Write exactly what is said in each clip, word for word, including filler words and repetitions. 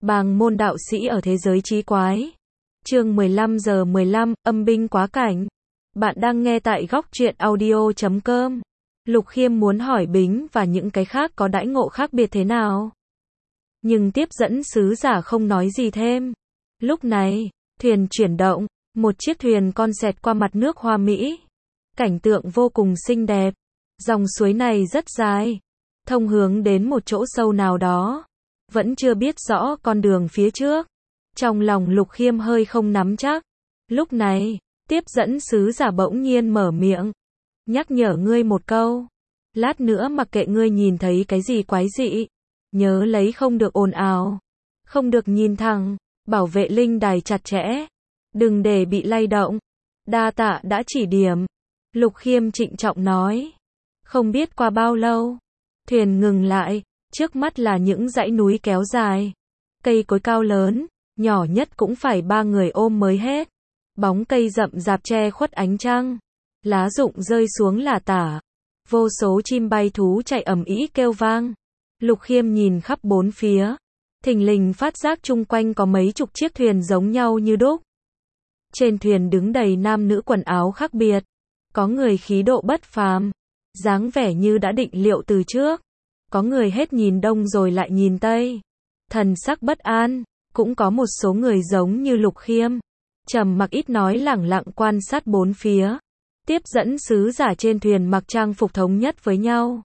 Bàng môn đạo sĩ ở thế giới trí quái. Chương mười lăm giờ mười lăm, âm binh quá cảnh. Bạn đang nghe tại góc truyện audio chấm com. Lục Khiêm muốn hỏi Bính và những cái khác có đãi ngộ khác biệt thế nào. Nhưng tiếp dẫn sứ giả không nói gì thêm. Lúc này, thuyền chuyển động, một chiếc thuyền con xẹt qua mặt nước hoa mỹ. Cảnh tượng vô cùng xinh đẹp. Dòng suối này rất dài, thông hướng đến một chỗ sâu nào đó. Vẫn chưa biết rõ con đường phía trước. Trong lòng Lục Khiêm hơi không nắm chắc. Lúc này, tiếp dẫn sứ giả bỗng nhiên mở miệng. Nhắc nhở ngươi một câu. Lát nữa mặc kệ ngươi nhìn thấy cái gì quái dị. Nhớ lấy không được ồn ào. Không được nhìn thẳng. Bảo vệ linh đài chặt chẽ. Đừng để bị lay động. Đa tạ đã chỉ điểm. Lục Khiêm trịnh trọng nói. Không biết qua bao lâu. Thuyền ngừng lại. Trước mắt là những dãy núi kéo dài. Cây cối cao lớn. Nhỏ nhất cũng phải ba người ôm mới hết. Bóng cây rậm rạp che khuất ánh trăng. Lá rụng rơi xuống lả tả. Vô số chim bay thú chạy ầm ĩ kêu vang. Lục Khiêm nhìn khắp bốn phía. Thình lình phát giác chung quanh có mấy chục chiếc thuyền giống nhau như đúc. Trên thuyền đứng đầy nam nữ quần áo khác biệt. Có người khí độ bất phàm, dáng vẻ như đã định liệu từ trước. Có người hết nhìn đông rồi lại nhìn tây, thần sắc bất an. Cũng có một số người giống như Lục Khiêm, trầm mặc ít nói, lẳng lặng quan sát bốn phía. Tiếp dẫn sứ giả trên thuyền mặc trang phục thống nhất với nhau.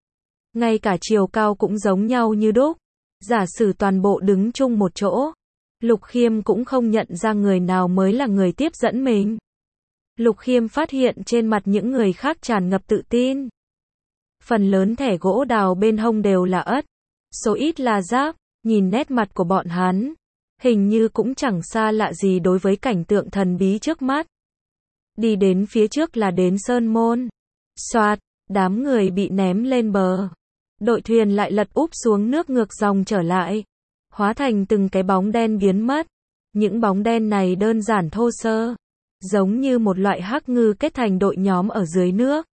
Ngay cả chiều cao cũng giống nhau như đúc. Giả sử toàn bộ đứng chung một chỗ, Lục Khiêm cũng không nhận ra người nào mới là người tiếp dẫn mình. Lục Khiêm phát hiện trên mặt những người khác tràn ngập tự tin. Phần lớn thẻ gỗ đào bên hông đều là ất, số ít là giáp. Nhìn nét mặt của bọn hắn, hình như cũng chẳng xa lạ gì đối với cảnh tượng thần bí trước mắt. Đi đến phía trước là đến sơn môn. Soạt, đám người bị ném lên bờ. Đội thuyền lại lật úp xuống nước ngược dòng trở lại. Hóa thành từng cái bóng đen biến mất. Những bóng đen này đơn giản thô sơ. Giống như một loại hắc ngư kết thành đội nhóm ở dưới nước.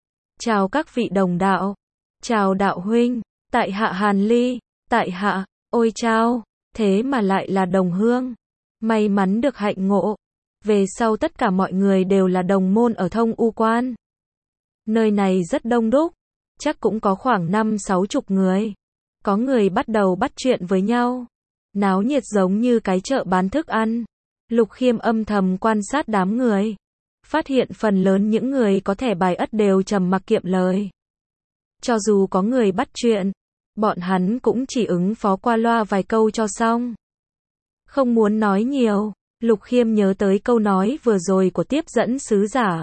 Chào các vị đồng đạo. Chào đạo huynh. Tại hạ Hàn Ly. Tại hạ, ôi chao. Thế mà lại là đồng hương. May mắn được hạnh ngộ. Về sau tất cả mọi người đều là đồng môn ở Thông U Quan. Nơi này rất đông đúc. Chắc cũng có khoảng năm sáu chục người. Có người bắt đầu bắt chuyện với nhau. Náo nhiệt giống như cái chợ bán thức ăn. Lục Khiêm âm thầm quan sát đám người. Phát hiện phần lớn những người có thẻ bài ất đều trầm mặc kiệm lời. Cho dù có người bắt chuyện, bọn hắn cũng chỉ ứng phó qua loa vài câu cho xong. Không muốn nói nhiều, Lục Khiêm nhớ tới câu nói vừa rồi của tiếp dẫn sứ giả.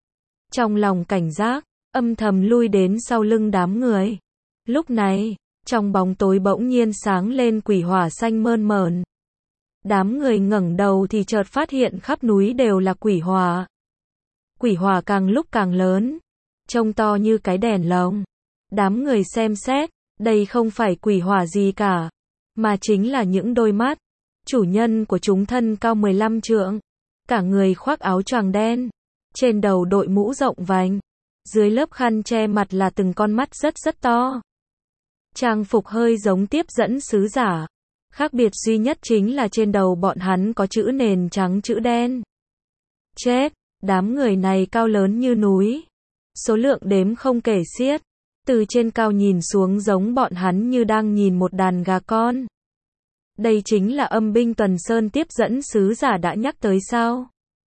Trong lòng cảnh giác, âm thầm lui đến sau lưng đám người. Lúc này, trong bóng tối bỗng nhiên sáng lên quỷ hỏa xanh mơn mởn. Đám người ngẩng đầu thì chợt phát hiện khắp núi đều là quỷ hỏa. Quỷ hỏa càng lúc càng lớn, trông to như cái đèn lồng. Đám người xem xét, đây không phải quỷ hỏa gì cả, mà chính là những đôi mắt. Chủ nhân của chúng thân cao mười lăm trượng, cả người khoác áo choàng đen, trên đầu đội mũ rộng vành, dưới lớp khăn che mặt là từng con mắt rất rất to. Trang phục hơi giống tiếp dẫn sứ giả, khác biệt duy nhất chính là trên đầu bọn hắn có chữ nền trắng chữ đen. Chết, đám người này cao lớn như núi, số lượng đếm không kể xiết. Từ trên cao nhìn xuống giống bọn hắn như đang nhìn một đàn gà con. Đây chính là âm binh Tuần Sơn tiếp dẫn sứ giả đã nhắc tới sao?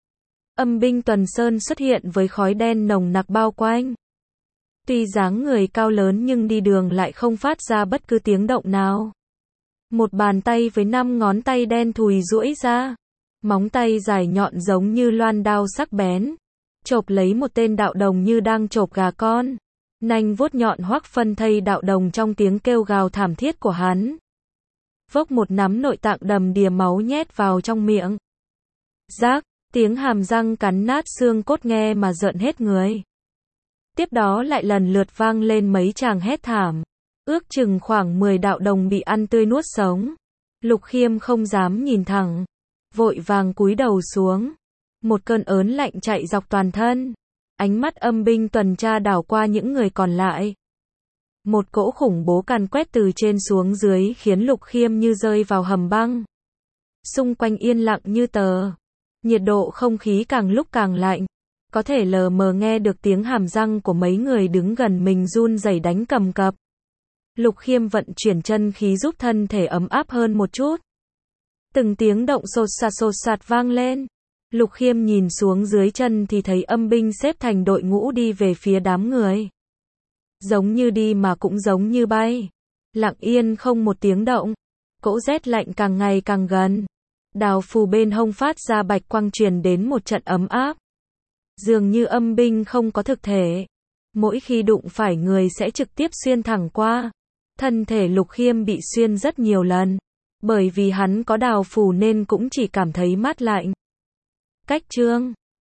Âm binh Tuần Sơn xuất hiện với khói đen nồng nặc bao quanh. Tuy dáng người cao lớn nhưng đi đường lại không phát ra bất cứ tiếng động nào. Một bàn tay với năm ngón tay đen thùi duỗi ra. Móng tay dài nhọn giống như loan đao sắc bén. Chộp lấy một tên đạo đồng như đang chộp gà con. Nanh vuốt nhọn hoắc phân thây đạo đồng trong tiếng kêu gào thảm thiết của hắn. Vốc một nắm nội tạng đầm đìa máu nhét vào trong miệng. Rác, tiếng hàm răng cắn nát xương cốt nghe mà rợn hết người. Tiếp đó lại lần lượt vang lên mấy tràng hét thảm. Ước chừng khoảng mười đạo đồng bị ăn tươi nuốt sống. Lục Khiêm không dám nhìn thẳng, vội vàng cúi đầu xuống. Một cơn ớn lạnh chạy dọc toàn thân. Ánh mắt âm binh tuần tra đảo qua những người còn lại. Một cỗ khủng bố càn quét từ trên xuống dưới khiến Lục Khiêm như rơi vào hầm băng. Xung quanh yên lặng như tờ. Nhiệt độ không khí càng lúc càng lạnh. Có thể lờ mờ nghe được tiếng hàm răng của mấy người đứng gần mình run rẩy đánh cầm cập. Lục Khiêm vận chuyển chân khí giúp thân thể ấm áp hơn một chút. Từng tiếng động sột sạt sột sạt vang lên. Lục Khiêm nhìn xuống dưới chân thì thấy âm binh xếp thành đội ngũ đi về phía đám người. Giống như đi mà cũng giống như bay. Lặng yên không một tiếng động. Cỗ rét lạnh càng ngày càng gần. Đào phù bên hông phát ra bạch quang truyền đến một trận ấm áp. Dường như âm binh không có thực thể. Mỗi khi đụng phải người sẽ trực tiếp xuyên thẳng qua. Thân thể Lục Khiêm bị xuyên rất nhiều lần. Bởi vì hắn có đào phù nên cũng chỉ cảm thấy mát lạnh. Cách chương